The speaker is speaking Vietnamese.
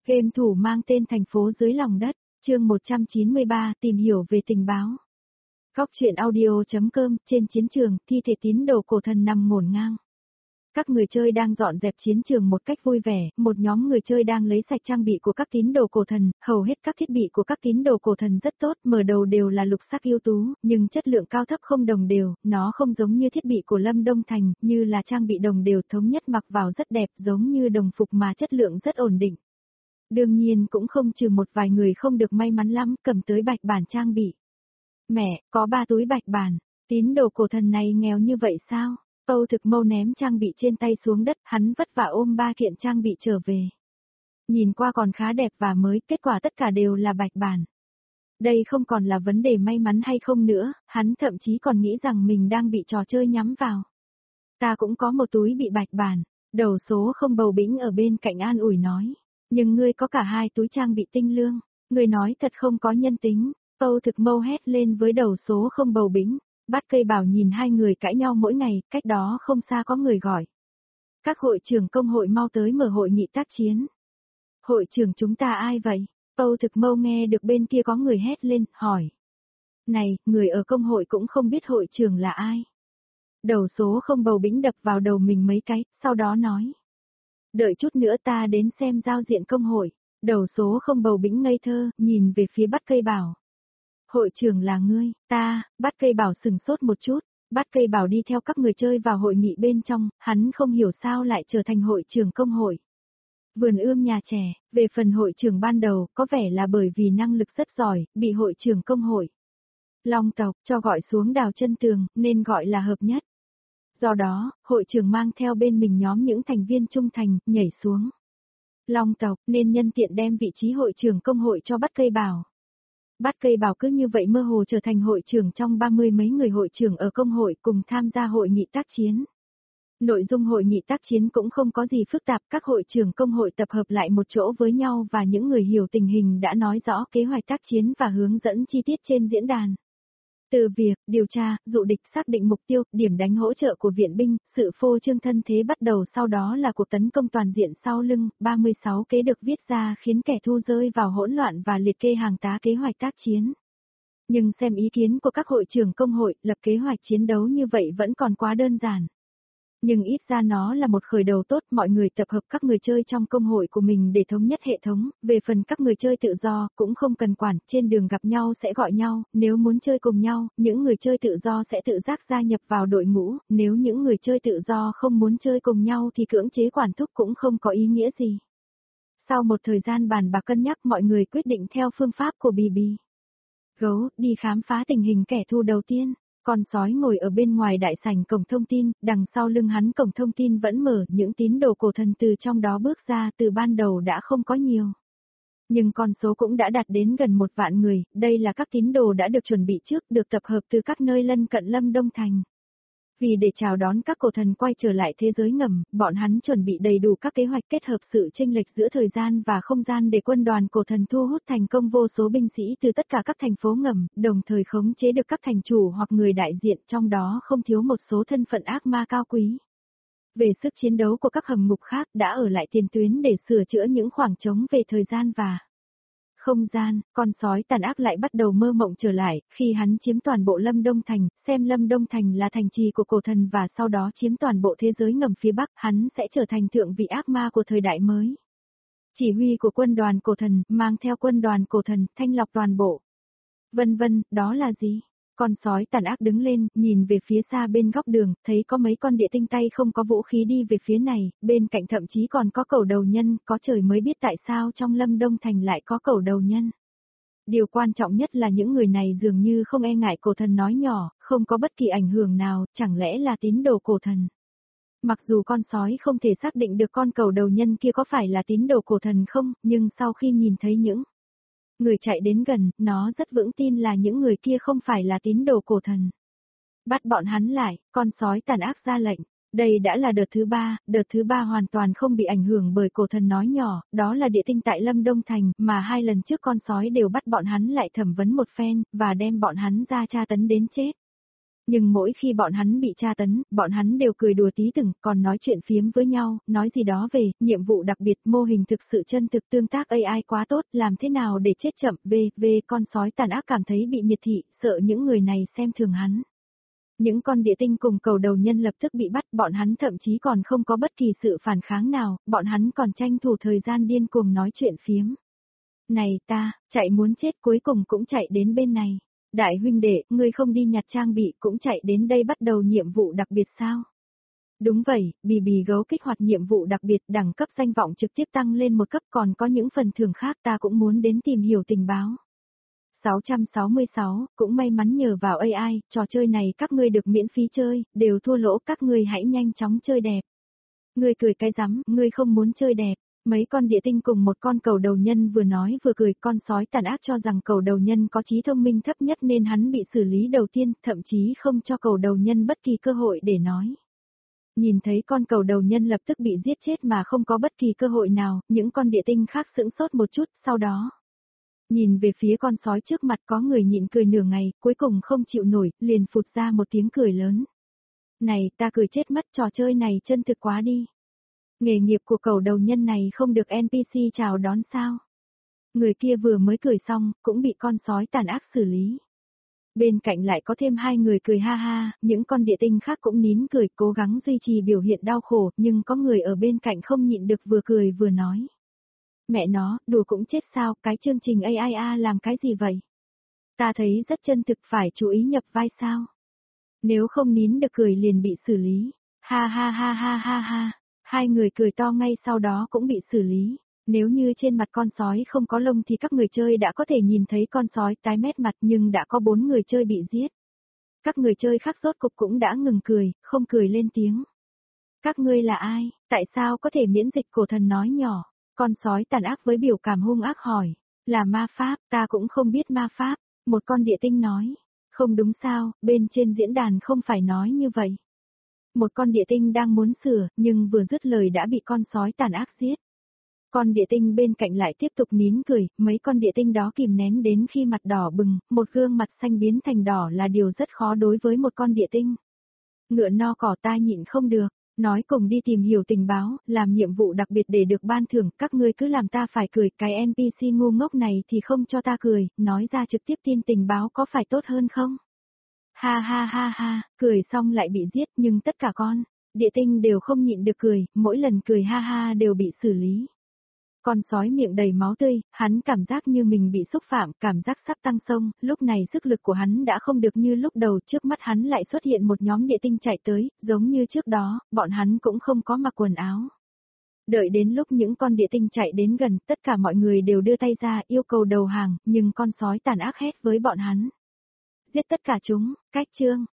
Game thủ mang tên Thành phố dưới lòng đất, chương 193, tìm hiểu về tình báo. Góc truyện audio.com, trên chiến trường, thi thể tín đồ cổ thần nằm ngổn ngang. Các người chơi đang dọn dẹp chiến trường một cách vui vẻ, một nhóm người chơi đang lấy sạch trang bị của các tín đồ cổ thần, hầu hết các thiết bị của các tín đồ cổ thần rất tốt, mở đầu đều là lục sắc ưu tú, nhưng chất lượng cao thấp không đồng đều, nó không giống như thiết bị của Lâm Đông Thành, như là trang bị đồng đều thống nhất mặc vào rất đẹp giống như đồng phục mà chất lượng rất ổn định. Đương nhiên cũng không trừ một vài người không được may mắn lắm, cầm tới bạch bản trang bị. Mẹ, có 3 túi bạch bản, tín đồ cổ thần này nghèo như vậy sao? Âu Thực Mâu ném trang bị trên tay xuống đất, hắn vất vả ôm 3 kiện trang bị trở về. Nhìn qua còn khá đẹp và mới, kết quả tất cả đều là bạch bản. Đây không còn là vấn đề may mắn hay không nữa, hắn thậm chí còn nghĩ rằng mình đang bị trò chơi nhắm vào. Ta cũng có một túi bị bạch bản, đầu số không bầu bĩnh ở bên cạnh an ủi nói. Nhưng ngươi có cả 2 túi trang bị tinh lương, ngươi nói thật không có nhân tính. Âu Thực Mâu hét lên với đầu số không bầu bĩnh. Bát Cây Bảo nhìn hai người cãi nhau mỗi ngày, cách đó không xa có người gọi. Các hội trưởng công hội mau tới mở hội nghị tác chiến. Hội trưởng chúng ta ai vậy? Âu Thực Mâu nghe được bên kia có người hét lên, hỏi. Này, người ở công hội cũng không biết hội trưởng là ai. Đầu số không bầu bĩnh đập vào đầu mình mấy cái, sau đó nói. Đợi chút nữa ta đến xem giao diện công hội. Đầu số không bầu bĩnh ngây thơ, nhìn về phía Bát Cây Bảo. Hội trưởng là ngươi, ta, Bát Cây Bảo sừng sốt một chút, Bát Cây Bảo đi theo các người chơi vào hội nghị bên trong, hắn không hiểu sao lại trở thành hội trưởng công hội. Vườn ươm nhà trẻ, về phần hội trưởng ban đầu, có vẻ là bởi vì năng lực rất giỏi, bị hội trưởng công hội Long tộc cho gọi xuống đào chân tường, nên gọi là hợp nhất. Do đó, hội trưởng mang theo bên mình nhóm những thành viên trung thành, nhảy xuống Long tộc, nên nhân tiện đem vị trí hội trưởng công hội cho Bát Cây Bảo. Bát Cây Bảo cứ như vậy mơ hồ trở thành hội trưởng trong 30 mấy người hội trưởng ở công hội cùng tham gia hội nghị tác chiến. Nội dung hội nghị tác chiến cũng không có gì phức tạp, các hội trưởng công hội tập hợp lại một chỗ với nhau và những người hiểu tình hình đã nói rõ kế hoạch tác chiến và hướng dẫn chi tiết trên diễn đàn. Từ việc điều tra, dụ địch, xác định mục tiêu, điểm đánh hỗ trợ của viện binh, sự phô trương thân thế bắt đầu, sau đó là cuộc tấn công toàn diện sau lưng, 36 kế được viết ra khiến kẻ thù rơi vào hỗn loạn và liệt kê hàng tá kế hoạch tác chiến. Nhưng xem ý kiến của các hội trưởng công hội, lập kế hoạch chiến đấu như vậy vẫn còn quá đơn giản. Nhưng ít ra nó là một khởi đầu tốt, mọi người tập hợp các người chơi trong công hội của mình để thống nhất hệ thống, về phần các người chơi tự do, cũng không cần quản, trên đường gặp nhau sẽ gọi nhau, nếu muốn chơi cùng nhau, những người chơi tự do sẽ tự giác gia nhập vào đội ngũ, nếu những người chơi tự do không muốn chơi cùng nhau thì cưỡng chế quản thúc cũng không có ý nghĩa gì. Sau một thời gian bàn bạc cân nhắc, mọi người quyết định theo phương pháp của Bì Bì Gấu, đi khám phá tình hình kẻ thù đầu tiên. Con sói ngồi ở bên ngoài đại sảnh cổng thông tin, đằng sau lưng hắn cổng thông tin vẫn mở, những tín đồ cổ thần từ trong đó bước ra, từ ban đầu đã không có nhiều. Nhưng con số cũng đã đạt đến gần 1 vạn người, đây là các tín đồ đã được chuẩn bị trước, được tập hợp từ các nơi lân cận Lâm Đông Thành. Vì để chào đón các cổ thần quay trở lại thế giới ngầm, bọn hắn chuẩn bị đầy đủ các kế hoạch kết hợp sự chênh lệch giữa thời gian và không gian để quân đoàn cổ thần thu hút thành công vô số binh sĩ từ tất cả các thành phố ngầm, đồng thời khống chế được các thành chủ hoặc người đại diện, trong đó không thiếu một số thân phận ác ma cao quý. Về sức chiến đấu của các hầm ngục khác đã ở lại tiền tuyến để sửa chữa những khoảng trống về thời gian và không gian, con sói tàn ác lại bắt đầu mơ mộng trở lại, khi hắn chiếm toàn bộ Lâm Đông Thành, xem Lâm Đông Thành là thành trì của cổ thần và sau đó chiếm toàn bộ thế giới ngầm phía Bắc, hắn sẽ trở thành thượng vị ác ma của thời đại mới. Chỉ huy của quân đoàn cổ thần, mang theo quân đoàn cổ thần, thanh lọc toàn bộ. Vân vân, đó là gì? Con sói tàn ác đứng lên, nhìn về phía xa bên góc đường, thấy có mấy con địa tinh tay không có vũ khí đi về phía này, bên cạnh thậm chí còn có cẩu đầu nhân, có trời mới biết tại sao trong Lâm Đông Thành lại có cẩu đầu nhân. Điều quan trọng nhất là những người này dường như không e ngại cổ thần nói nhỏ, không có bất kỳ ảnh hưởng nào, chẳng lẽ là tín đồ cổ thần. Mặc dù con sói không thể xác định được con cẩu đầu nhân kia có phải là tín đồ cổ thần không, nhưng sau khi nhìn thấy những người chạy đến gần, nó rất vững tin là những người kia không phải là tín đồ cổ thần. Bắt bọn hắn lại, con sói tàn ác ra lệnh. Đây đã là đợt thứ ba hoàn toàn không bị ảnh hưởng bởi cổ thần nói nhỏ, đó là địa tinh tại Lâm Đông Thành, mà 2 lần trước con sói đều bắt bọn hắn lại thẩm vấn một phen, và đem bọn hắn ra tra tấn đến chết. Nhưng mỗi khi bọn hắn bị tra tấn, bọn hắn đều cười đùa tí từng, còn nói chuyện phiếm với nhau, nói gì đó về, nhiệm vụ đặc biệt, mô hình thực sự chân thực tương tác AI quá tốt, làm thế nào để chết chậm, về con sói tàn ác cảm thấy bị miệt thị, sợ những người này xem thường hắn. Những con địa tinh cùng cầu đầu nhân lập tức bị bắt, bọn hắn thậm chí còn không có bất kỳ sự phản kháng nào, bọn hắn còn tranh thủ thời gian điên cuồng nói chuyện phiếm. Này ta, chạy muốn chết cuối cùng cũng chạy đến bên này. Đại huynh đệ, ngươi không đi nhặt trang bị cũng chạy đến đây bắt đầu nhiệm vụ đặc biệt sao? Đúng vậy, bì bì gấu kích hoạt nhiệm vụ đặc biệt đẳng cấp danh vọng trực tiếp tăng lên một cấp còn có những phần thưởng khác ta cũng muốn đến tìm hiểu tình báo. 666, cũng may mắn nhờ vào AI, trò chơi này các ngươi được miễn phí chơi, đều thua lỗ các ngươi hãy nhanh chóng chơi đẹp. Ngươi cười cái rắm, ngươi không muốn chơi đẹp. Mấy con địa tinh cùng một con cầu đầu nhân vừa nói vừa cười, con sói tàn ác cho rằng cầu đầu nhân có trí thông minh thấp nhất nên hắn bị xử lý đầu tiên, thậm chí không cho cầu đầu nhân bất kỳ cơ hội để nói. Nhìn thấy con cầu đầu nhân lập tức bị giết chết mà không có bất kỳ cơ hội nào, những con địa tinh khác sững sốt một chút, sau đó. Nhìn về phía con sói trước mặt có người nhịn cười nửa ngày, cuối cùng không chịu nổi, liền phụt ra một tiếng cười lớn. Này, ta cười chết mất, trò chơi này chân thực quá đi. Nghề nghiệp của cầu đầu nhân này không được NPC chào đón sao? Người kia vừa mới cười xong, cũng bị con sói tàn ác xử lý. Bên cạnh lại có thêm hai người cười ha ha, những con địa tinh khác cũng nín cười cố gắng duy trì biểu hiện đau khổ, nhưng có người ở bên cạnh không nhịn được vừa cười vừa nói. Mẹ nó, đùa cũng chết sao, cái chương trình AIA làm cái gì vậy? Ta thấy rất chân thực phải chú ý nhập vai sao? Nếu không nín được cười liền bị xử lý. Ha ha ha ha ha ha. Hai người cười to ngay sau đó cũng bị xử lý. Nếu như trên mặt con sói không có lông thì các người chơi đã có thể nhìn thấy con sói tái mét mặt nhưng đã có 4 người chơi bị giết. Các người chơi khác rốt cục cũng đã ngừng cười, không cười lên tiếng. Các ngươi là ai? Tại sao có thể miễn dịch? Cổ thần nói nhỏ. Con sói tàn ác với biểu cảm hung ác hỏi. Là ma pháp, ta cũng không biết ma pháp. Một con địa tinh nói. Không đúng sao, bên trên diễn đàn không phải nói như vậy. Một con địa tinh đang muốn sửa, nhưng vừa dứt lời đã bị con sói tàn ác giết. Con địa tinh bên cạnh lại tiếp tục nín cười, mấy con địa tinh đó kìm nén đến khi mặt đỏ bừng, một gương mặt xanh biến thành đỏ là điều rất khó đối với một con địa tinh. Ngựa no cỏ ta nhịn không được, nói cùng đi tìm hiểu tình báo, làm nhiệm vụ đặc biệt để được ban thưởng, các ngươi cứ làm ta phải cười, cái NPC ngu ngốc này thì không cho ta cười, nói ra trực tiếp tin tình báo có phải tốt hơn không? Ha ha ha ha, cười xong lại bị giết nhưng tất cả con địa tinh đều không nhịn được cười, mỗi lần cười ha ha đều bị xử lý. Con sói miệng đầy máu tươi, hắn cảm giác như mình bị xúc phạm, cảm giác sắp tăng sông, lúc này sức lực của hắn đã không được như lúc đầu, trước mắt hắn lại xuất hiện một nhóm địa tinh chạy tới, giống như trước đó, bọn hắn cũng không có mặc quần áo. Đợi đến lúc những con địa tinh chạy đến gần, tất cả mọi người đều đưa tay ra yêu cầu đầu hàng, nhưng con sói tàn ác hét với bọn hắn. Giết tất cả chúng, cách chương.